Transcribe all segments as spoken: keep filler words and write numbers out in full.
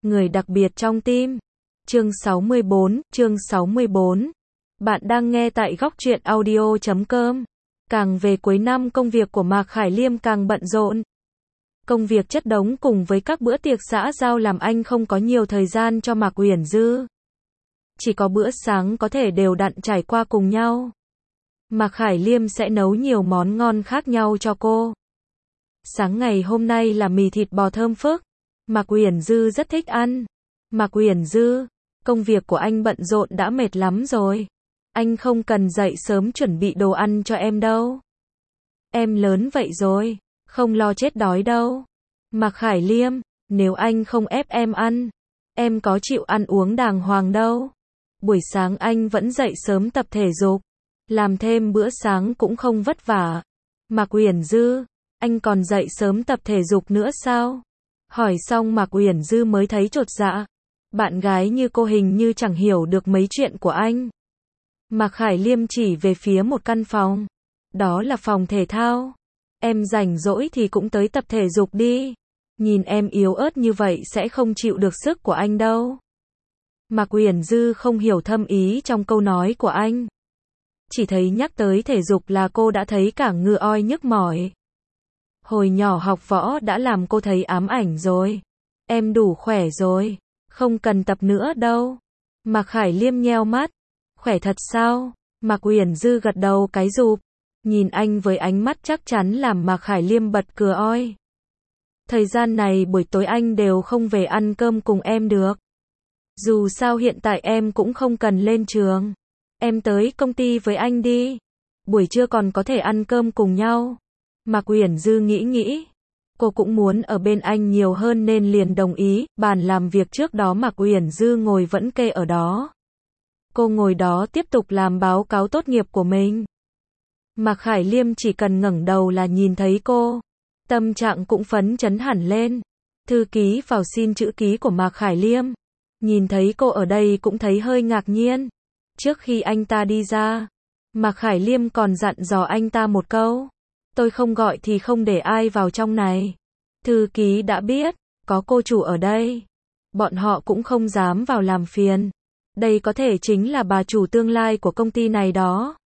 Người đặc biệt trong tim. Chương sáu mươi bốn, chương sáu mươi bốn. Bạn đang nghe tại góc truyện audio chấm com. Càng về cuối năm công việc của Mạc Khải Liêm càng bận rộn. Công việc chất đống cùng với các bữa tiệc xã giao làm anh không có nhiều thời gian cho Mạc Uyển Dư. Chỉ có bữa sáng có thể đều đặn trải qua cùng nhau. Mạc Khải Liêm sẽ nấu nhiều món ngon khác nhau cho cô. Sáng ngày hôm nay là mì thịt bò thơm phức. Mạc Uyển Dư rất thích ăn. Mạc Uyển Dư, công việc của anh bận rộn đã mệt lắm rồi. Anh không cần dậy sớm chuẩn bị đồ ăn cho em đâu. Em lớn vậy rồi, không lo chết đói đâu. Mạc Khải Liêm, nếu anh không ép em ăn, em có chịu ăn uống đàng hoàng đâu. Buổi sáng anh vẫn dậy sớm tập thể dục, làm thêm bữa sáng cũng không vất vả. Mạc Uyển Dư, anh còn dậy sớm tập thể dục nữa sao? Hỏi xong Mạc Uyển Dư mới thấy chột dạ. Bạn gái như cô hình như chẳng hiểu được mấy chuyện của anh. Mạc Khải Liêm chỉ về phía một căn phòng. Đó là phòng thể thao. Em rảnh rỗi thì cũng tới tập thể dục đi. Nhìn em yếu ớt như vậy sẽ không chịu được sức của anh đâu. Mạc Uyển Dư không hiểu thâm ý trong câu nói của anh. Chỉ thấy nhắc tới thể dục là cô đã thấy cả ngựa oi nhức mỏi. Hồi nhỏ học võ đã làm cô thấy ám ảnh rồi. Em đủ khỏe rồi, không cần tập nữa đâu. Mạc Khải Liêm nheo mắt. Khỏe thật sao? Mạc Uyển Dư gật đầu cái rụp. Nhìn anh với ánh mắt chắc chắn làm Mạc Khải Liêm bật cười oi. Thời gian này buổi tối anh đều không về ăn cơm cùng em được. Dù sao hiện tại em cũng không cần lên trường. Em tới công ty với anh đi. Buổi trưa còn có thể ăn cơm cùng nhau. Mạc Uyển Dư nghĩ nghĩ. Cô cũng muốn ở bên anh nhiều hơn nên liền đồng ý. Bàn làm việc trước đó Mạc Uyển Dư ngồi vẫn kê ở đó. Cô ngồi đó tiếp tục làm báo cáo tốt nghiệp của mình. Mạc Khải Liêm chỉ cần ngẩng đầu là nhìn thấy cô. Tâm trạng cũng phấn chấn hẳn lên. Thư ký vào xin chữ ký của Mạc Khải Liêm. Nhìn thấy cô ở đây cũng thấy hơi ngạc nhiên. Trước khi anh ta đi ra, Mạc Khải Liêm còn dặn dò anh ta một câu. Tôi không gọi thì không để ai vào trong này. Thư ký đã biết, có cô chủ ở đây. Bọn họ cũng không dám vào làm phiền. Đây có thể chính là bà chủ tương lai của công ty này đó.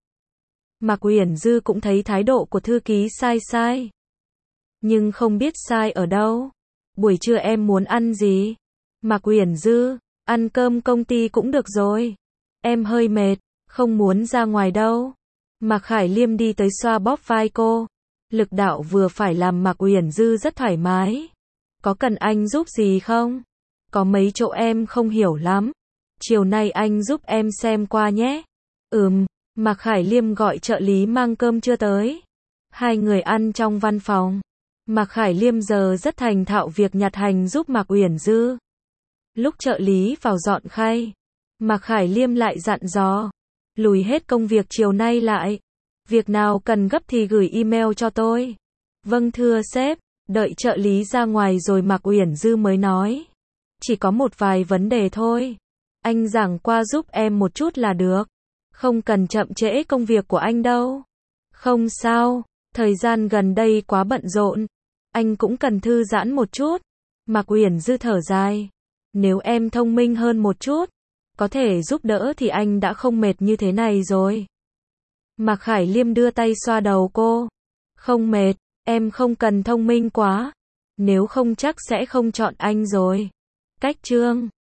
Mạc Uyển Dư cũng thấy thái độ của thư ký sai sai. Nhưng không biết sai ở đâu. Buổi trưa em muốn ăn gì? Mạc Uyển Dư, ăn cơm công ty cũng được rồi. Em hơi mệt, không muốn ra ngoài đâu. Mạc Khải Liêm đi tới xoa bóp vai cô. Lực đạo vừa phải làm Mạc Uyển Dư rất thoải mái. Có cần anh giúp gì không? Có mấy chỗ em không hiểu lắm. Chiều nay anh giúp em xem qua nhé. Ừm, Mạc Khải Liêm gọi trợ lý mang cơm trưa tới. Hai người ăn trong văn phòng. Mạc Khải Liêm giờ rất thành thạo việc nhặt hành giúp Mạc Uyển Dư. Lúc trợ lý vào dọn khay, Mạc Khải Liêm lại dặn dò. Lùi hết công việc chiều nay lại. Việc nào cần gấp thì gửi email cho tôi. Vâng thưa sếp. Đợi trợ lý ra ngoài rồi Mạc Uyển Dư mới nói. Chỉ có một vài vấn đề thôi. Anh giảng qua giúp em một chút là được. Không cần chậm trễ công việc của anh đâu. Không sao, thời gian gần đây quá bận rộn. Anh cũng cần thư giãn một chút. Mạc Uyển Dư thở dài. Nếu em thông minh hơn một chút, có thể giúp đỡ thì anh đã không mệt như thế này rồi. Mạc Khải Liêm đưa tay xoa đầu cô. Không mệt, em không cần thông minh quá. Nếu không chắc sẽ không chọn anh rồi. Cách chương